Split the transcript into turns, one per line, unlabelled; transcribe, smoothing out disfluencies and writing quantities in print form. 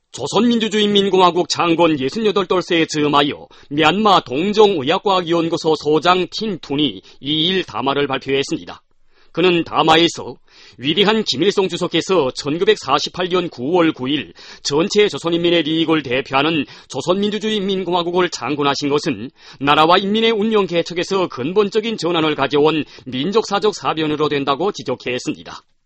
조선민주주의인민공화국 창건 68돌세에 즈음하여 미얀마 동정의학과학연구소 소장 틴툰이 2일 담화를 발표했습니다. 그는 담화에서 위대한 김일성 주석께서 1948년 9월 9일 전체 조선인민의利益을 대표하는 조선민주주의인민공화국을 창건하신 것은 나라와 인민의 운명 개척에서 근본적인 전환을 가져온 민족사적 사변으로 된다고 지적했습니다.